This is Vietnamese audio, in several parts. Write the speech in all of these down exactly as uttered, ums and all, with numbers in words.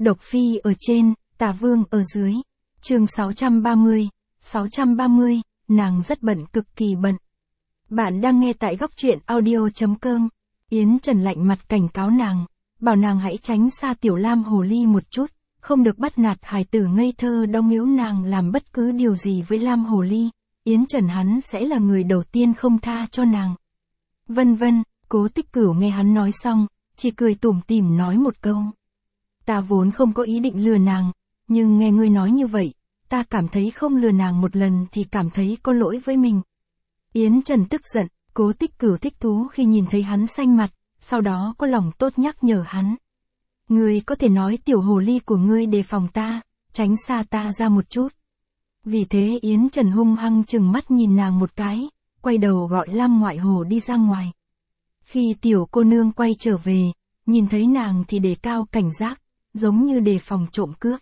Độc Phi ở trên, Tà Vương ở dưới. Chương sáu trăm ba mươi. sáu trăm ba mươi, nàng rất bận, cực kỳ bận. Bạn đang nghe tại góc truyện audio.com. Yến Trần lạnh mặt cảnh cáo nàng, bảo nàng hãy tránh xa Tiểu Lam hồ ly một chút, không được bắt nạt hài tử ngây thơ đó, nếu nàng làm bất cứ điều gì với Lam hồ ly, Yến Trần hắn sẽ là người đầu tiên không tha cho nàng. Vân vân, Cố Tích Cửu nghe hắn nói xong, chỉ cười tủm tỉm nói một câu. Ta vốn không có ý định lừa nàng, nhưng nghe ngươi nói như vậy, ta cảm thấy không lừa nàng một lần thì cảm thấy có lỗi với mình. Yến Trần tức giận, Cố Tích Cửu thích thú khi nhìn thấy hắn xanh mặt, sau đó có lòng tốt nhắc nhở hắn. Ngươi có thể nói tiểu hồ ly của ngươi đề phòng ta, tránh xa ta ra một chút. Vì thế Yến Trần hung hăng chừng mắt nhìn nàng một cái, quay đầu gọi Lam ngoại hồ đi ra ngoài. Khi tiểu cô nương quay trở về, nhìn thấy nàng thì đề cao cảnh giác, giống như đề phòng trộm cướp.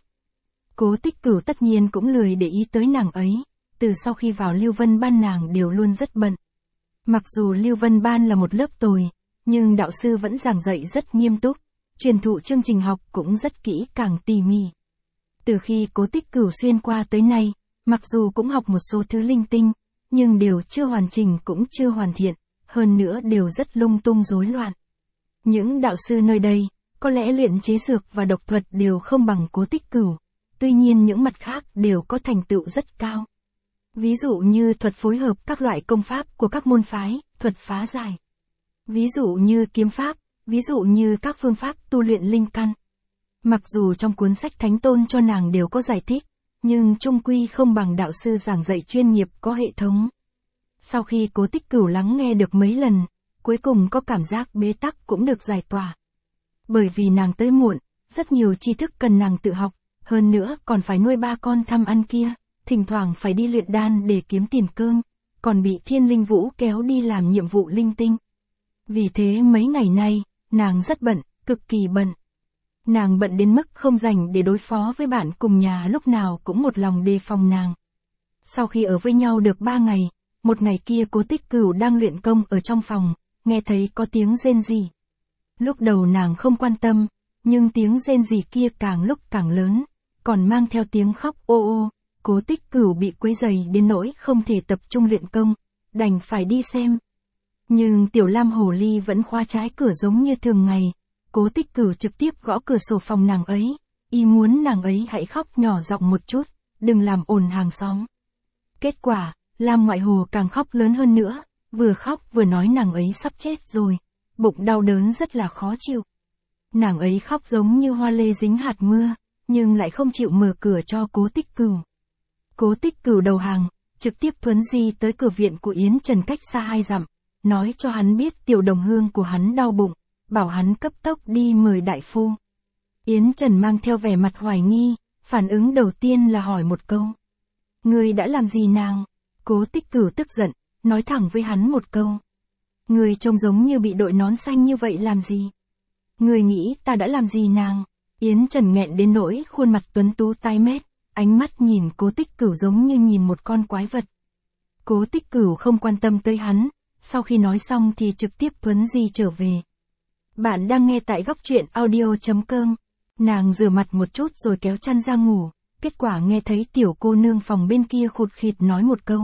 Cố Tích Cửu tất nhiên cũng lười để ý tới nàng ấy, từ sau khi vào Lưu Vân Ban nàng đều luôn rất bận. Mặc dù Lưu Vân Ban là một lớp tồi, nhưng đạo sư vẫn giảng dạy rất nghiêm túc, truyền thụ chương trình học cũng rất kỹ càng tỉ mỉ. Từ khi Cố Tích Cửu xuyên qua tới nay, mặc dù cũng học một số thứ linh tinh, nhưng đều chưa hoàn chỉnh cũng chưa hoàn thiện, hơn nữa đều rất lung tung rối loạn. Những đạo sư nơi đây, có lẽ luyện chế dược và độc thuật đều không bằng Cố Tích Cửu, tuy nhiên những mặt khác đều có thành tựu rất cao. Ví dụ như thuật phối hợp các loại công pháp của các môn phái, thuật phá giải. Ví dụ như kiếm pháp, ví dụ như các phương pháp tu luyện linh căn. Mặc dù trong cuốn sách Thánh Tôn cho nàng đều có giải thích, nhưng chung quy không bằng đạo sư giảng dạy chuyên nghiệp có hệ thống. Sau khi Cố Tích Cửu lắng nghe được mấy lần, cuối cùng có cảm giác bế tắc cũng được giải tỏa. Bởi vì nàng tới muộn, rất nhiều tri thức cần nàng tự học, hơn nữa còn phải nuôi ba con tham ăn kia, thỉnh thoảng phải đi luyện đan để kiếm tiền cơm, còn bị Thiên Linh Vũ kéo đi làm nhiệm vụ linh tinh. Vì thế mấy ngày nay, nàng rất bận, cực kỳ bận. Nàng bận đến mức không rảnh để đối phó với bạn cùng nhà, lúc nào cũng một lòng đề phòng nàng. Sau khi ở với nhau được ba ngày, một ngày kia Cố Tích Cửu đang luyện công ở trong phòng, nghe thấy có tiếng rên rỉ. Lúc đầu nàng không quan tâm, nhưng tiếng rên rỉ kia càng lúc càng lớn, còn mang theo tiếng khóc ô ô. Cố Tích Cửu bị quấy rầy đến nỗi không thể tập trung luyện công, đành phải đi xem. Nhưng Tiểu Lam hồ ly vẫn khóa trái cửa giống như thường ngày. Cố Tích Cửu trực tiếp gõ cửa sổ phòng nàng ấy, y muốn nàng ấy hãy khóc nhỏ giọng một chút, đừng làm ồn hàng xóm. Kết quả, Lam ngoại hồ càng khóc lớn hơn nữa, vừa khóc vừa nói nàng ấy sắp chết rồi, bụng đau đớn rất là khó chịu. Nàng ấy khóc giống như hoa lê dính hạt mưa, nhưng lại không chịu mở cửa cho Cố Tích Cửu. Cố Tích Cửu đầu hàng, trực tiếp thuấn di tới cửa viện của Yến Trần cách xa hai dặm, nói cho hắn biết tiểu đồng hương của hắn đau bụng, bảo hắn cấp tốc đi mời đại phu. Yến Trần mang theo vẻ mặt hoài nghi, phản ứng đầu tiên là hỏi một câu. Ngươi đã làm gì nàng? Cố Tích Cửu tức giận, nói thẳng với hắn một câu. Ngươi trông giống như bị đội nón xanh như vậy làm gì? Ngươi nghĩ ta đã làm gì nàng? Yến Trần nghẹn đến nỗi khuôn mặt tuấn tú tái mét, ánh mắt nhìn Cố Tích Cửu giống như nhìn một con quái vật. Cố Tích Cửu không quan tâm tới hắn, sau khi nói xong thì trực tiếp thuấn di trở về. Bạn đang nghe tại góc truyện audio.com. Nàng rửa mặt một chút rồi kéo chăn ra ngủ, kết quả nghe thấy tiểu cô nương phòng bên kia khụt khịt nói một câu.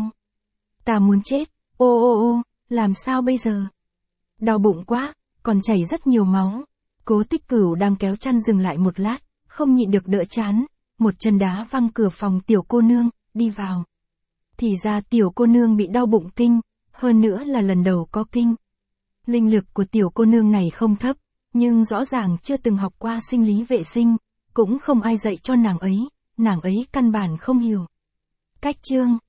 Ta muốn chết, ô ô ô, làm sao bây giờ? Đau bụng quá, còn chảy rất nhiều máu. Cố Tích Cửu đang kéo chăn dừng lại một lát, không nhịn được đỡ chán, một chân đá văng cửa phòng tiểu cô nương, đi vào. Thì ra tiểu cô nương bị đau bụng kinh, hơn nữa là lần đầu có kinh. Linh lực của tiểu cô nương này không thấp, nhưng rõ ràng chưa từng học qua sinh lý vệ sinh, cũng không ai dạy cho nàng ấy, nàng ấy căn bản không hiểu. Cách chương